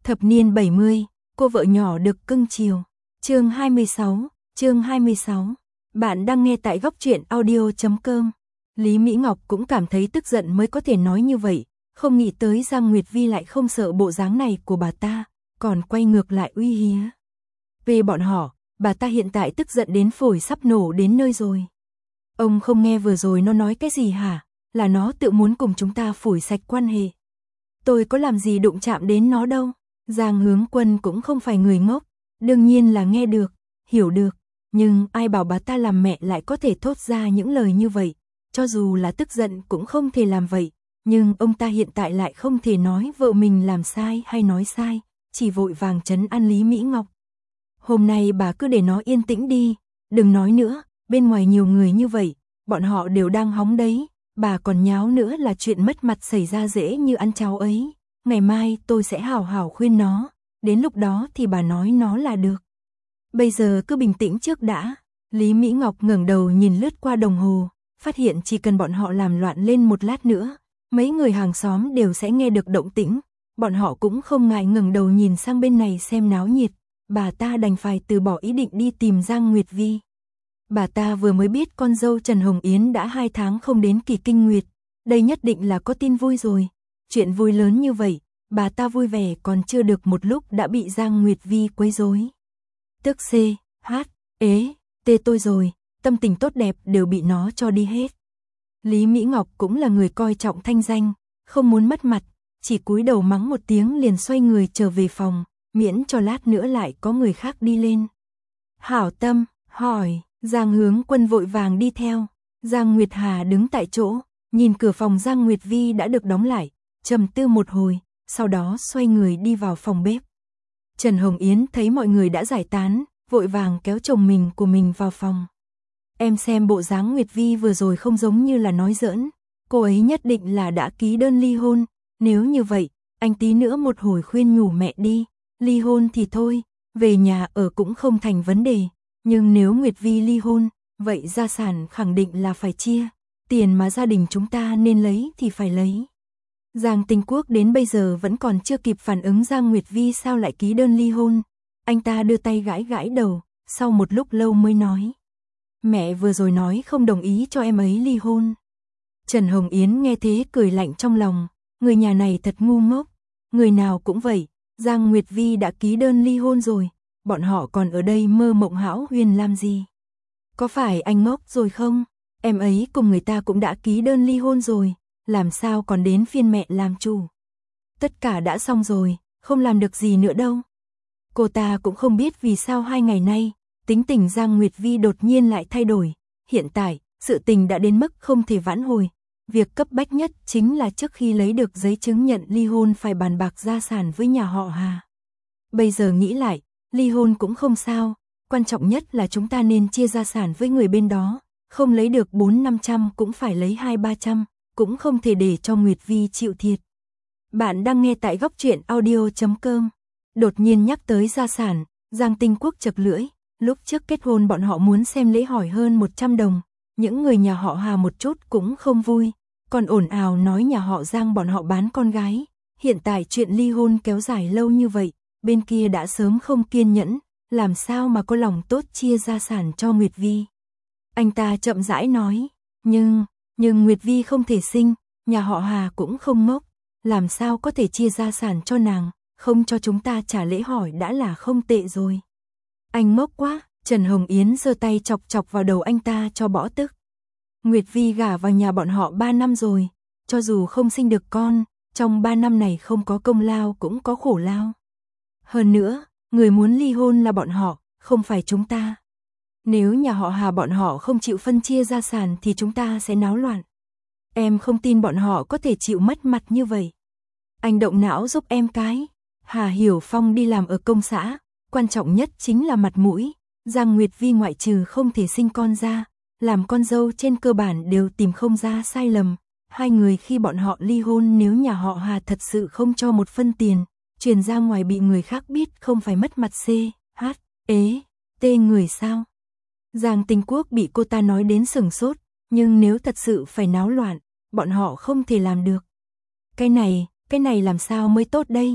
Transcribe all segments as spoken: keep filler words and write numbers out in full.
Thập niên bảy mươi, cô vợ nhỏ được cưng chiều. Chương hai mươi sáu, chương hai mươi sáu. Bạn đang nghe tại góc truyện audio chấm com. Lý Mỹ Ngọc cũng cảm thấy tức giận mới có thể nói như vậy, không nghĩ tới Giang Nguyệt Vi lại không sợ bộ dáng này của bà ta, còn quay ngược lại uy hiếp. Về bọn họ, bà ta hiện tại tức giận đến phổi sắp nổ đến nơi rồi. Ông không nghe vừa rồi nó nói cái gì hả? Là nó tự muốn cùng chúng ta phủi sạch quan hệ. Tôi có làm gì đụng chạm đến nó đâu. Giang Hướng Quân cũng không phải người ngốc, đương nhiên là nghe được, hiểu được, nhưng ai bảo bà ta làm mẹ lại có thể thốt ra những lời như vậy, cho dù là tức giận cũng không thể làm vậy, nhưng ông ta hiện tại lại không thể nói vợ mình làm sai hay nói sai, chỉ vội vàng trấn an Lý Mỹ Ngọc. Hôm nay bà cứ để nó yên tĩnh đi, đừng nói nữa, bên ngoài nhiều người như vậy, bọn họ đều đang hóng đấy, bà còn nháo nữa là chuyện mất mặt xảy ra dễ như ăn cháo ấy. Ngày mai tôi sẽ hảo hảo khuyên nó, đến lúc đó thì bà nói nó là được. Bây giờ cứ bình tĩnh trước đã. Lý Mỹ Ngọc ngẩng đầu nhìn lướt qua đồng hồ, phát hiện chỉ cần bọn họ làm loạn lên một lát nữa, mấy người hàng xóm đều sẽ nghe được động tĩnh. Bọn họ cũng không ngại ngẩng đầu nhìn sang bên này xem náo nhiệt, bà ta đành phải từ bỏ ý định đi tìm Giang Nguyệt Vi. Bà ta vừa mới biết con dâu Trần Hồng Yến đã hai tháng không đến kỳ kinh nguyệt, đây nhất định là có tin vui rồi. Chuyện vui lớn như vậy, bà ta vui vẻ còn chưa được một lúc đã bị Giang Nguyệt Vi quấy rối. Tức C, H, ế, tê tôi rồi, tâm tình tốt đẹp đều bị nó cho đi hết. Lý Mỹ Ngọc cũng là người coi trọng thanh danh, không muốn mất mặt, chỉ cúi đầu mắng một tiếng liền xoay người trở về phòng, miễn cho lát nữa lại có người khác đi lên. Hảo Tâm, hỏi, Giang Hướng Quân vội vàng đi theo, Giang Nguyệt Hà đứng tại chỗ, nhìn cửa phòng Giang Nguyệt Vi đã được đóng lại. Trầm tư một hồi, sau đó xoay người đi vào phòng bếp. Trần Hồng Yến thấy mọi người đã giải tán, vội vàng kéo chồng mình của mình vào phòng. Em xem bộ dáng Nguyệt Vi vừa rồi không giống như là nói giỡn, cô ấy nhất định là đã ký đơn ly hôn, nếu như vậy, anh tí nữa một hồi khuyên nhủ mẹ đi, ly hôn thì thôi, về nhà ở cũng không thành vấn đề, nhưng nếu Nguyệt Vi ly hôn, vậy gia sản khẳng định là phải chia, tiền mà gia đình chúng ta nên lấy thì phải lấy. Giang Tinh Quốc đến bây giờ vẫn còn chưa kịp phản ứng Giang Nguyệt Vi sao lại ký đơn ly hôn. Anh ta đưa tay gãi gãi đầu, sau một lúc lâu mới nói. Mẹ vừa rồi nói không đồng ý cho em ấy ly hôn. Trần Hồng Yến nghe thế cười lạnh trong lòng, người nhà này thật ngu ngốc, người nào cũng vậy, Giang Nguyệt Vi đã ký đơn ly hôn rồi, bọn họ còn ở đây mơ mộng hão huyền làm gì. Có phải anh ngốc rồi không? Em ấy cùng người ta cũng đã ký đơn ly hôn rồi. Làm sao còn đến phiên mẹ làm chủ. Tất cả đã xong rồi, không làm được gì nữa đâu. Cô ta cũng không biết vì sao hai ngày nay, tính tình Giang Nguyệt Vi đột nhiên lại thay đổi. Hiện tại, sự tình đã đến mức không thể vãn hồi. Việc cấp bách nhất chính là trước khi lấy được giấy chứng nhận ly hôn phải bàn bạc gia sản với nhà họ Hà. Bây giờ nghĩ lại, ly hôn cũng không sao, quan trọng nhất là chúng ta nên chia gia sản với người bên đó. Không lấy được bốn năm trăm cũng phải lấy hai ba trăm. Cũng không thể để cho Nguyệt Vi chịu thiệt. Bạn đang nghe tại góc truyện audio chấm com. Đột nhiên nhắc tới gia sản, Giang Tinh Quốc chật lưỡi, lúc trước kết hôn bọn họ muốn xem lễ hỏi hơn một trăm đồng, những người nhà họ Hà một chút cũng không vui, còn ồn ào nói nhà họ Giang bọn họ bán con gái, hiện tại chuyện ly hôn kéo dài lâu như vậy, bên kia đã sớm không kiên nhẫn, làm sao mà có lòng tốt chia gia sản cho Nguyệt Vi. Anh ta chậm rãi nói, nhưng... Nhưng Nguyệt Vi không thể sinh, nhà họ Hà cũng không ngốc, làm sao có thể chia gia sản cho nàng, không cho chúng ta trả lễ hỏi đã là không tệ rồi. Anh ngốc quá, Trần Hồng Yến giơ tay chọc chọc vào đầu anh ta cho bỏ tức. Nguyệt Vi gả vào nhà bọn họ ba năm rồi, cho dù không sinh được con, trong ba năm này không có công lao cũng có khổ lao. Hơn nữa, người muốn ly hôn là bọn họ, không phải chúng ta. Nếu nhà họ Hà bọn họ không chịu phân chia gia sản thì chúng ta sẽ náo loạn. Em không tin bọn họ có thể chịu mất mặt như vậy. Anh động não giúp em cái. Hà Hiểu Phong đi làm ở công xã, quan trọng nhất chính là mặt mũi. Giang Nguyệt Vi ngoại trừ không thể sinh con ra, làm con dâu trên cơ bản đều tìm không ra sai lầm. Hai người khi bọn họ ly hôn nếu nhà họ Hà thật sự không cho một phân tiền, truyền ra ngoài bị người khác biết không phải mất mặt C, H, ế, T người sao? Giang Tinh Quốc bị cô ta nói đến sừng sốt, nhưng nếu thật sự phải náo loạn, bọn họ không thể làm được. Cái này, cái này làm sao mới tốt đây?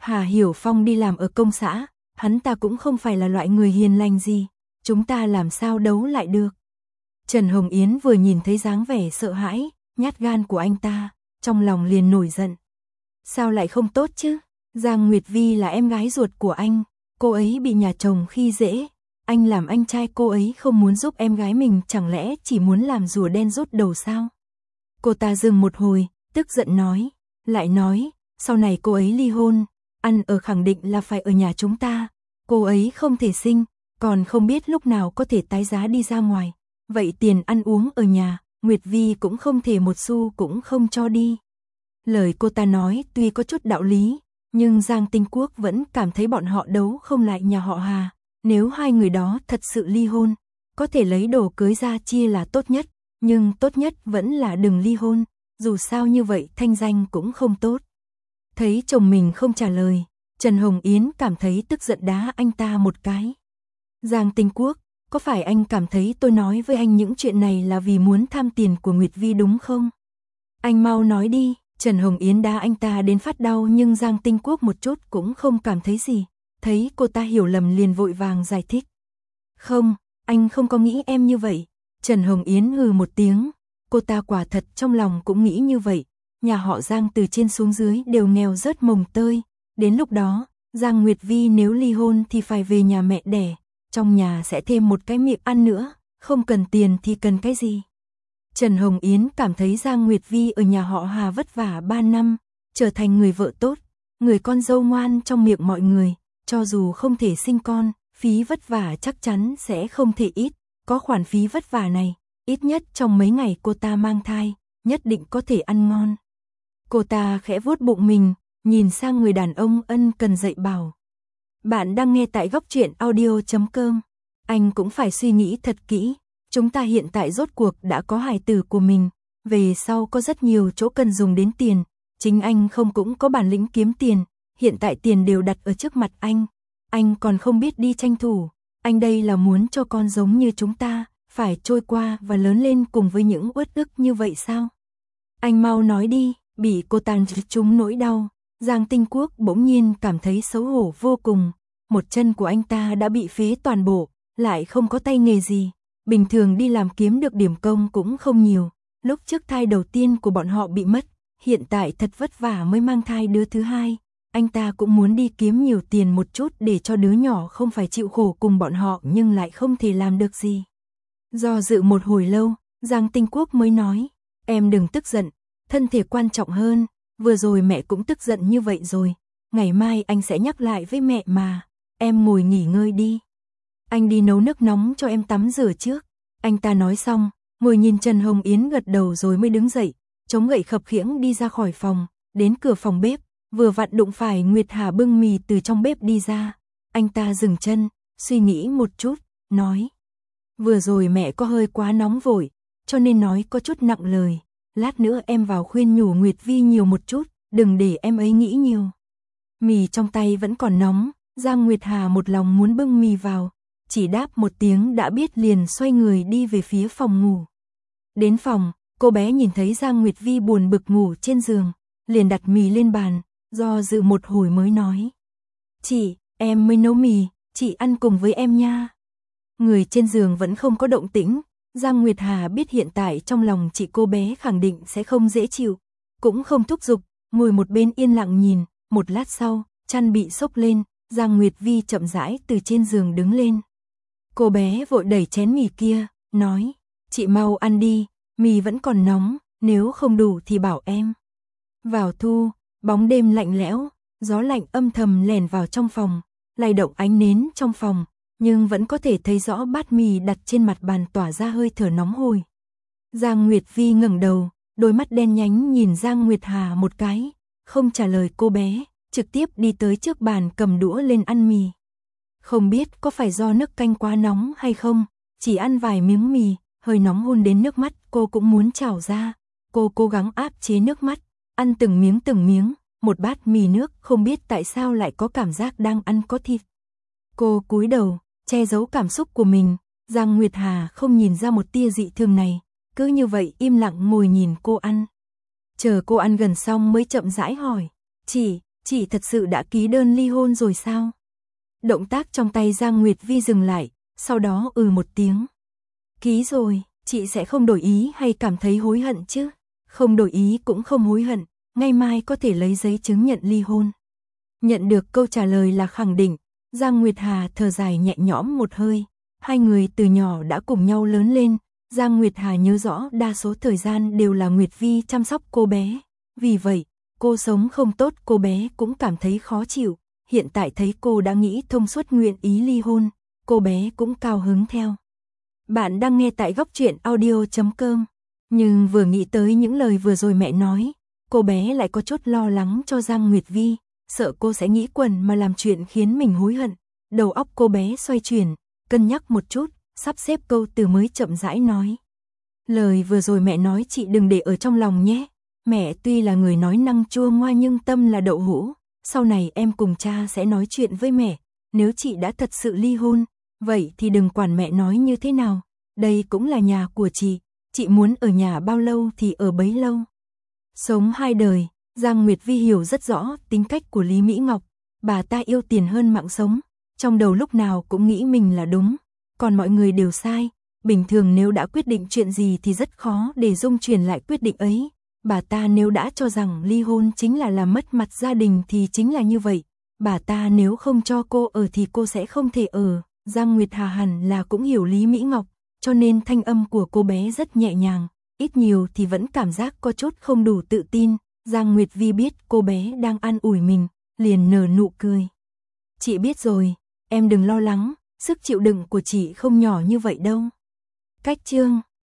Hà Hiểu Phong đi làm ở công xã, hắn ta cũng không phải là loại người hiền lành gì, chúng ta làm sao đấu lại được. Trần Hồng Yến vừa nhìn thấy dáng vẻ sợ hãi, nhát gan của anh ta, trong lòng liền nổi giận. Sao lại không tốt chứ? Giang Nguyệt Vi là em gái ruột của anh, cô ấy bị nhà chồng khi dễ, anh làm anh trai cô ấy không muốn giúp em gái mình, chẳng lẽ chỉ muốn làm rùa đen rút đầu sao? Cô ta dừng một hồi, tức giận nói, lại nói, sau này cô ấy ly hôn, ăn ở khẳng định là phải ở nhà chúng ta, cô ấy không thể sinh, còn không biết lúc nào có thể tái giá đi ra ngoài, vậy tiền ăn uống ở nhà, Nguyệt Vi cũng không thể một xu cũng không cho đi. Lời cô ta nói tuy có chút đạo lý, nhưng Giang Tinh Quốc vẫn cảm thấy bọn họ đấu không lại nhà họ Hà, nếu hai người đó thật sự ly hôn, có thể lấy đồ cưới ra chia là tốt nhất, nhưng tốt nhất vẫn là đừng ly hôn, dù sao như vậy thanh danh cũng không tốt. Thấy chồng mình không trả lời, Trần Hồng Yến cảm thấy tức giận đá anh ta một cái. Giang Tinh Quốc, có phải anh cảm thấy tôi nói với anh những chuyện này là vì muốn tham tiền của Nguyệt Vi đúng không? Anh mau nói đi. Trần Hồng Yến đá anh ta đến phát đau, nhưng Giang Tinh Quốc một chút cũng không cảm thấy gì, thấy cô ta hiểu lầm liền vội vàng giải thích. Không, anh không có nghĩ em như vậy. Trần Hồng Yến hừ một tiếng, cô ta quả thật trong lòng cũng nghĩ như vậy, nhà họ Giang từ trên xuống dưới đều nghèo rớt mồng tơi, đến lúc đó, Giang Nguyệt Vi nếu ly hôn thì phải về nhà mẹ đẻ, trong nhà sẽ thêm một cái miệng ăn nữa, không cần tiền thì cần cái gì. Trần Hồng Yến cảm thấy Giang Nguyệt Vi ở nhà họ Hà vất vả ba năm, trở thành người vợ tốt, người con dâu ngoan trong miệng mọi người, cho dù không thể sinh con, phí vất vả chắc chắn sẽ không thể ít, có khoản phí vất vả này, ít nhất trong mấy ngày cô ta mang thai, nhất định có thể ăn ngon. Cô ta khẽ vuốt bụng mình, nhìn sang người đàn ông ân cần dạy bảo. Bạn đang nghe tại góc truyện audio chấm com, anh cũng phải suy nghĩ thật kỹ. Chúng ta hiện tại rốt cuộc đã có hài tử của mình, về sau có rất nhiều chỗ cần dùng đến tiền, chính anh không cũng có bản lĩnh kiếm tiền, hiện tại tiền đều đặt ở trước mặt anh, anh còn không biết đi tranh thủ, anh đây là muốn cho con giống như chúng ta, phải trôi qua và lớn lên cùng với những uất ức như vậy sao? Anh mau nói đi, bị cô tàn trúng nỗi đau, Giang Tinh Quốc bỗng nhiên cảm thấy xấu hổ vô cùng, một chân của anh ta đã bị phế toàn bộ, lại không có tay nghề gì. Bình thường đi làm kiếm được điểm công cũng không nhiều, lúc trước thai đầu tiên của bọn họ bị mất, hiện tại thật vất vả mới mang thai đứa thứ hai, anh ta cũng muốn đi kiếm nhiều tiền một chút để cho đứa nhỏ không phải chịu khổ cùng bọn họ nhưng lại không thể làm được gì. Do dự một hồi lâu, Giang Tinh Quốc mới nói, em đừng tức giận, thân thể quan trọng hơn, vừa rồi mẹ cũng tức giận như vậy rồi, ngày mai anh sẽ nhắc lại với mẹ mà, em ngồi nghỉ ngơi đi. Anh đi nấu nước nóng cho em tắm rửa trước. Anh ta nói xong, ngồi nhìn Trần Hồng Yến gật đầu rồi mới đứng dậy, chống gậy khập khiễng đi ra khỏi phòng, đến cửa phòng bếp, vừa vặn đụng phải Nguyệt Hà bưng mì từ trong bếp đi ra. Anh ta dừng chân, suy nghĩ một chút, nói. Vừa rồi mẹ có hơi quá nóng vội, cho nên nói có chút nặng lời. Lát nữa em vào khuyên nhủ Nguyệt Vi nhiều một chút, đừng để em ấy nghĩ nhiều. Mì trong tay vẫn còn nóng, Giang Nguyệt Hà một lòng muốn bưng mì vào. Chỉ đáp một tiếng đã biết liền xoay người đi về phía phòng ngủ. Đến phòng, cô bé nhìn thấy Giang Nguyệt Vi buồn bực ngủ trên giường, liền đặt mì lên bàn, do dự một hồi mới nói. Chị, em mới nấu mì, chị ăn cùng với em nha. Người trên giường vẫn không có động tĩnh, Giang Nguyệt Hà biết hiện tại trong lòng chị cô bé khẳng định sẽ không dễ chịu, cũng không thúc giục, ngồi một bên yên lặng nhìn, một lát sau, chăn bị xốc lên, Giang Nguyệt Vi chậm rãi từ trên giường đứng lên. Cô bé vội đẩy chén mì kia, nói, chị mau ăn đi, mì vẫn còn nóng, nếu không đủ thì bảo em. Vào thu, bóng đêm lạnh lẽo, gió lạnh âm thầm lèn vào trong phòng, lay động ánh nến trong phòng, nhưng vẫn có thể thấy rõ bát mì đặt trên mặt bàn tỏa ra hơi thở nóng hổi. Giang Nguyệt Vi ngẩng đầu, đôi mắt đen nhánh nhìn Giang Nguyệt Hà một cái, không trả lời cô bé, trực tiếp đi tới trước bàn cầm đũa lên ăn mì. Không biết có phải do nước canh quá nóng hay không, chỉ ăn vài miếng mì, hơi nóng hôn đến nước mắt cô cũng muốn trào ra. Cô cố gắng áp chế nước mắt, ăn từng miếng từng miếng, một bát mì nước không biết tại sao lại có cảm giác đang ăn có thịt. Cô cúi đầu, che giấu cảm xúc của mình, Giang Nguyệt Hà không nhìn ra một tia dị thường này, cứ như vậy im lặng ngồi nhìn cô ăn. Chờ cô ăn gần xong mới chậm rãi hỏi, chị, Chị thật sự đã ký đơn ly hôn rồi sao? Động tác trong tay Giang Nguyệt Vi dừng lại, sau đó ừ một tiếng. Ký rồi, chị sẽ không đổi ý hay cảm thấy hối hận chứ? Không đổi ý cũng không hối hận, ngày mai có thể lấy giấy chứng nhận ly hôn. Nhận được câu trả lời là khẳng định, Giang Nguyệt Hà thở dài nhẹ nhõm một hơi. Hai người từ nhỏ đã cùng nhau lớn lên, Giang Nguyệt Hà nhớ rõ đa số thời gian đều là Nguyệt Vi chăm sóc cô bé. Vì vậy, cô sống không tốt cô bé cũng cảm thấy khó chịu. Hiện tại thấy cô đã nghĩ thông suốt nguyện ý ly hôn, cô bé cũng cao hứng theo. Bạn đang nghe tại góc truyện audio chấm com. Nhưng vừa nghĩ tới những lời vừa rồi mẹ nói, cô bé lại có chút lo lắng cho Giang Nguyệt Vi, sợ cô sẽ nghĩ quẩn mà làm chuyện khiến mình hối hận. Đầu óc cô bé xoay chuyển, cân nhắc một chút, sắp xếp câu từ mới chậm rãi nói. Lời vừa rồi mẹ nói chị đừng để ở trong lòng nhé. Mẹ tuy là người nói năng chua ngoa nhưng tâm là đậu hũ. Sau này em cùng cha sẽ nói chuyện với mẹ. Nếu chị đã thật sự ly hôn, vậy thì đừng quản mẹ nói như thế nào. Đây cũng là nhà của chị. Chị muốn ở nhà bao lâu thì ở bấy lâu. Sống hai đời, Giang Nguyệt Vi hiểu rất rõ tính cách của Lý Mỹ Ngọc. Bà ta yêu tiền hơn mạng sống. Trong đầu lúc nào cũng nghĩ mình là đúng, còn mọi người đều sai. Bình thường nếu đã quyết định chuyện gì thì rất khó để dung chuyển lại quyết định ấy. Bà ta nếu đã cho rằng ly hôn chính là làm mất mặt gia đình thì chính là như vậy. Bà ta nếu không cho cô ở thì cô sẽ không thể ở. Giang Nguyệt Hà hẳn là cũng hiểu Lý Mỹ Ngọc, cho nên thanh âm của cô bé rất nhẹ nhàng, ít nhiều thì vẫn cảm giác có chút không đủ tự tin. Giang Nguyệt Vi biết cô bé đang an ủi mình, liền nở nụ cười. Chị biết rồi, em đừng lo lắng, sức chịu đựng của chị không nhỏ như vậy đâu. Cách chương